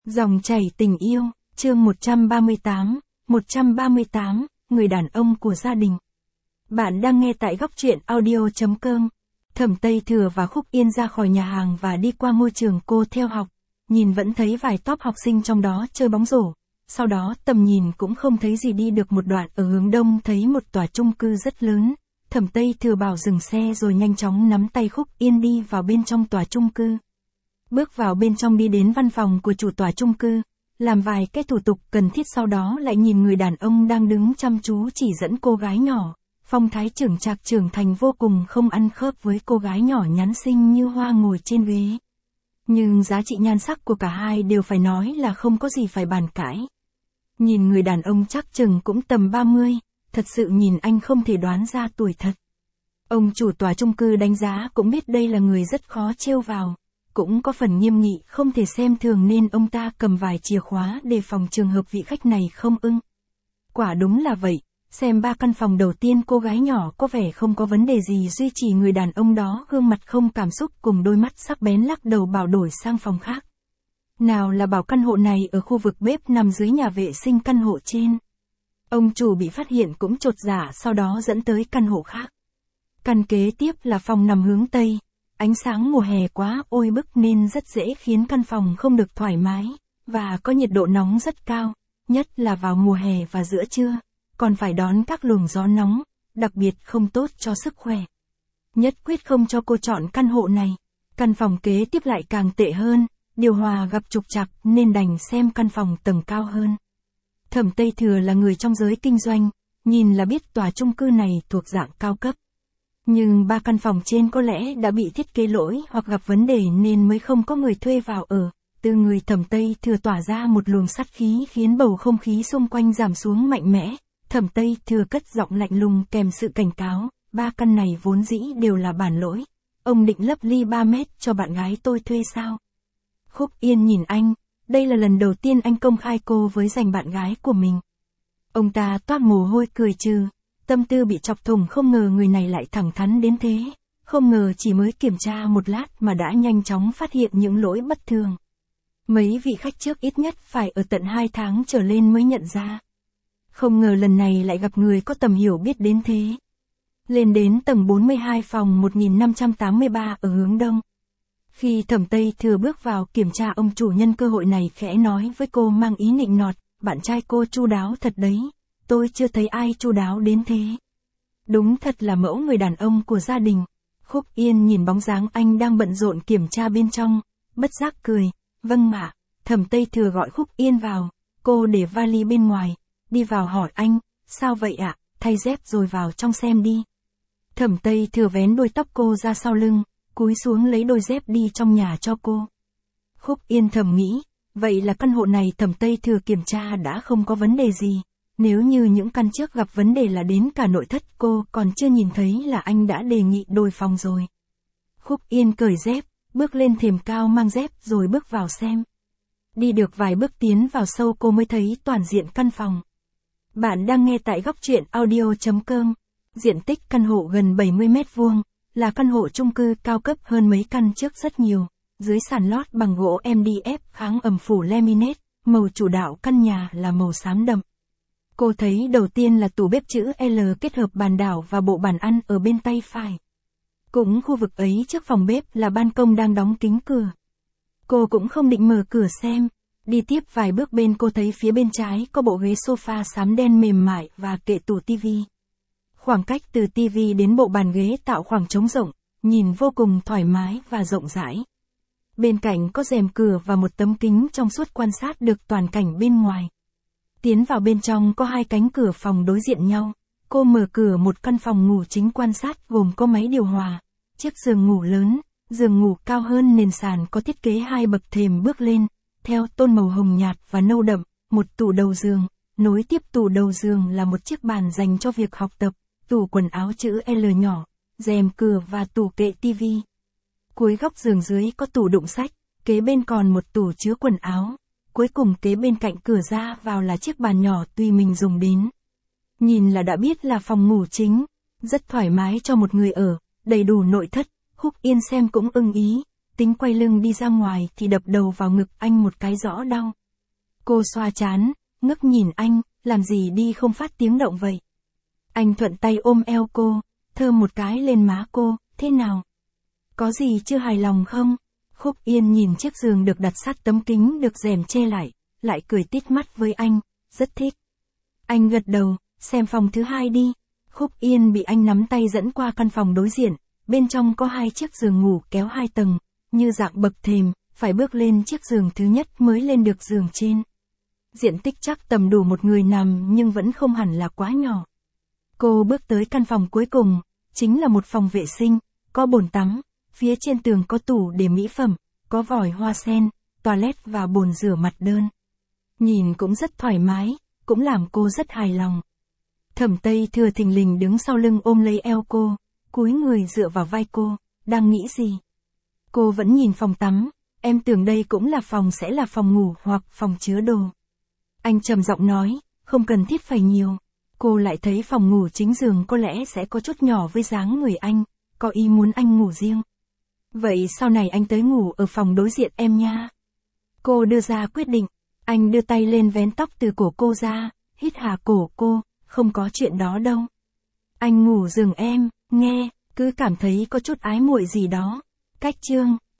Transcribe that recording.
Dòng chảy tình yêu, chương 138, người đàn ông của gia đình. Bạn đang nghe tại góc truyện audio.com. Thẩm Tây Thừa và Khúc Yên ra khỏi nhà hàng và đi qua ngôi trường cô theo học. Nhìn vẫn thấy vài top học sinh trong đó chơi bóng rổ. Sau đó tầm nhìn cũng không thấy gì, đi được một đoạn ở hướng đông thấy một tòa chung cư rất lớn. Thẩm Tây Thừa bảo dừng xe rồi nhanh chóng nắm tay Khúc Yên đi vào bên trong tòa chung cư. Bước vào bên trong, đi đến văn phòng của chủ tòa chung cư, làm vài cái thủ tục cần thiết, sau đó lại nhìn người đàn ông đang đứng chăm chú chỉ dẫn cô gái nhỏ. Phong thái chững chạc trưởng thành vô cùng, không ăn khớp với cô gái nhỏ nhắn xinh như hoa ngồi trên ghế. Nhưng giá trị nhan sắc của cả hai đều phải nói là không có gì phải bàn cãi. Nhìn người đàn ông chắc chừng cũng tầm 30, thật sự nhìn anh không thể đoán ra tuổi thật. Ông chủ tòa chung cư đánh giá cũng biết đây là người rất khó trêu vào. Cũng có phần nghiêm nghị, không thể xem thường, nên ông ta cầm vài chìa khóa đề phòng trường hợp vị khách này không ưng. Quả đúng là vậy, xem 3 căn phòng đầu tiên cô gái nhỏ có vẻ không có vấn đề gì, duy trì người đàn ông đó gương mặt không cảm xúc cùng đôi mắt sắc bén lắc đầu bảo đổi sang phòng khác. Nào là bảo căn hộ này ở khu vực bếp nằm dưới nhà vệ sinh căn hộ trên. Ông chủ bị phát hiện cũng chột dạ, sau đó dẫn tới căn hộ khác. Căn kế tiếp là phòng nằm hướng Tây. Ánh sáng mùa hè quá oi bức nên rất dễ khiến căn phòng không được thoải mái, và có nhiệt độ nóng rất cao, nhất là vào mùa hè và giữa trưa, còn phải đón các luồng gió nóng, đặc biệt không tốt cho sức khỏe. Nhất quyết không cho cô chọn căn hộ này. Căn phòng kế tiếp lại càng tệ hơn, điều hòa gặp trục trặc nên đành xem căn phòng tầng cao hơn. Thẩm Tây Thừa là người trong giới kinh doanh, nhìn là biết tòa chung cư này thuộc dạng cao cấp. Nhưng 3 căn phòng trên có lẽ đã bị thiết kế lỗi hoặc gặp vấn đề nên mới không có người thuê vào ở. Từ người Thẩm Tây Thừa tỏa ra một luồng sát khí khiến bầu không khí xung quanh giảm xuống mạnh mẽ. Thẩm Tây Thừa cất giọng lạnh lùng kèm sự cảnh cáo, 3 căn này vốn dĩ đều là bản lỗi. Ông định lấp ly 3 mét cho bạn gái tôi thuê sao? Khúc Yên nhìn anh, đây là lần đầu tiên anh công khai cô với giành bạn gái của mình. Ông ta toát mồ hôi cười trừ. Tâm tư bị chọc thủng, không ngờ người này lại thẳng thắn đến thế, không ngờ chỉ mới kiểm tra một lát mà đã nhanh chóng phát hiện những lỗi bất thường. Mấy vị khách trước ít nhất phải ở tận 2 tháng trở lên mới nhận ra. Không ngờ lần này lại gặp người có tầm hiểu biết đến thế. Lên đến tầng 42 phòng 1583 ở hướng đông. Khi Thẩm Tây Thừa bước vào kiểm tra, ông chủ nhân cơ hội này khẽ nói với cô mang ý nịnh nọt, bạn trai cô chu đáo thật đấy. Tôi chưa thấy ai chu đáo đến thế. Đúng thật là mẫu người đàn ông của gia đình. Khúc Yên nhìn bóng dáng anh đang bận rộn kiểm tra bên trong, bất giác cười, vâng ạ. Thẩm Tây Thừa gọi Khúc Yên vào, cô để vali bên ngoài, đi vào hỏi anh, sao vậy ạ, thay dép rồi vào trong xem đi. Thẩm Tây Thừa vén đuôi tóc cô ra sau lưng, cúi xuống lấy đôi dép đi trong nhà cho cô. Khúc Yên thầm nghĩ, vậy là căn hộ này Thẩm Tây Thừa kiểm tra đã không có vấn đề gì. Nếu như những căn trước gặp vấn đề là đến cả nội thất, cô còn chưa nhìn thấy là anh đã đề nghị đổi phòng rồi. Khúc Yên cởi dép, bước lên thềm cao mang dép rồi bước vào xem. Đi được vài bước tiến vào sâu cô mới thấy toàn diện căn phòng. Bạn đang nghe tại góc truyện audio.com. Diện tích căn hộ gần 70 mét vuông, là căn hộ chung cư cao cấp hơn mấy căn trước rất nhiều. Dưới sàn lót bằng gỗ MDF kháng ẩm phủ laminate, màu chủ đạo căn nhà là màu xám đậm. Cô thấy đầu tiên là tủ bếp chữ L kết hợp bàn đảo và bộ bàn ăn ở bên tay phải. Cũng khu vực ấy trước phòng bếp là ban công đang đóng kính cửa. Cô cũng không định mở cửa xem. Đi tiếp vài bước bên cô thấy phía bên trái có bộ ghế sofa xám đen mềm mại và kệ tủ tivi. Khoảng cách từ tivi đến bộ bàn ghế tạo khoảng trống rộng, nhìn vô cùng thoải mái và rộng rãi. Bên cạnh có rèm cửa và một tấm kính trong suốt quan sát được toàn cảnh bên ngoài. Tiến vào bên trong có 2 cánh cửa phòng đối diện nhau. Cô mở cửa một căn phòng ngủ chính quan sát gồm có máy điều hòa, chiếc giường ngủ lớn, giường ngủ cao hơn nền sàn có thiết kế 2 bậc thềm bước lên, theo tông màu hồng nhạt và nâu đậm, một tủ đầu giường, nối tiếp tủ đầu giường là một chiếc bàn dành cho việc học tập, tủ quần áo chữ L nhỏ, rèm cửa và tủ kệ tivi. Cuối góc giường dưới có tủ đựng sách, kế bên còn một tủ chứa quần áo. Cuối cùng kế bên cạnh cửa ra vào là chiếc bàn nhỏ tùy mình dùng đến. Nhìn là đã biết là phòng ngủ chính, rất thoải mái cho một người ở, đầy đủ nội thất. Khúc Yên xem cũng ưng ý, tính quay lưng đi ra ngoài thì đập đầu vào ngực anh một cái rõ đau. Cô xoa trán, ngước nhìn anh, làm gì đi không phát tiếng động vậy? Anh thuận tay ôm eo cô, thơm một cái lên má cô, thế nào? Có gì chưa hài lòng không? Khúc Yên nhìn chiếc giường được đặt sát tấm kính được rèm che lại cười tít mắt với anh, rất thích. Anh gật đầu, xem phòng thứ 2 đi. Khúc Yên bị anh nắm tay dẫn qua căn phòng đối diện, bên trong có 2 chiếc giường ngủ kéo 2 tầng, như dạng bậc thềm, phải bước lên chiếc giường thứ nhất mới lên được giường trên. Diện tích chắc tầm đủ một người nằm nhưng vẫn không hẳn là quá nhỏ. Cô bước tới căn phòng cuối cùng, chính là một phòng vệ sinh, có bồn tắm, phía trên tường có tủ để mỹ phẩm, có vòi hoa sen, toilet và bồn rửa mặt đơn. Nhìn cũng rất thoải mái, cũng làm cô rất hài lòng. Thẩm Tây Thừa thình lình đứng sau lưng ôm lấy eo cô, cúi người dựa vào vai cô, đang nghĩ gì? Cô vẫn nhìn phòng tắm, em tưởng đây cũng là phòng sẽ là phòng ngủ hoặc phòng chứa đồ. Anh trầm giọng nói, không cần thiết phải nhiều. Cô lại thấy phòng ngủ chính giường có lẽ sẽ có chút nhỏ với dáng người anh, có ý muốn anh ngủ riêng. Vậy sau này anh tới ngủ ở phòng đối diện em nha. Cô đưa ra quyết định, anh đưa tay lên vén tóc từ cổ cô ra, hít hà cổ cô, không có chuyện đó đâu. Anh ngủ giường em, nghe, cứ cảm thấy có chút ái muội gì đó. Cách chương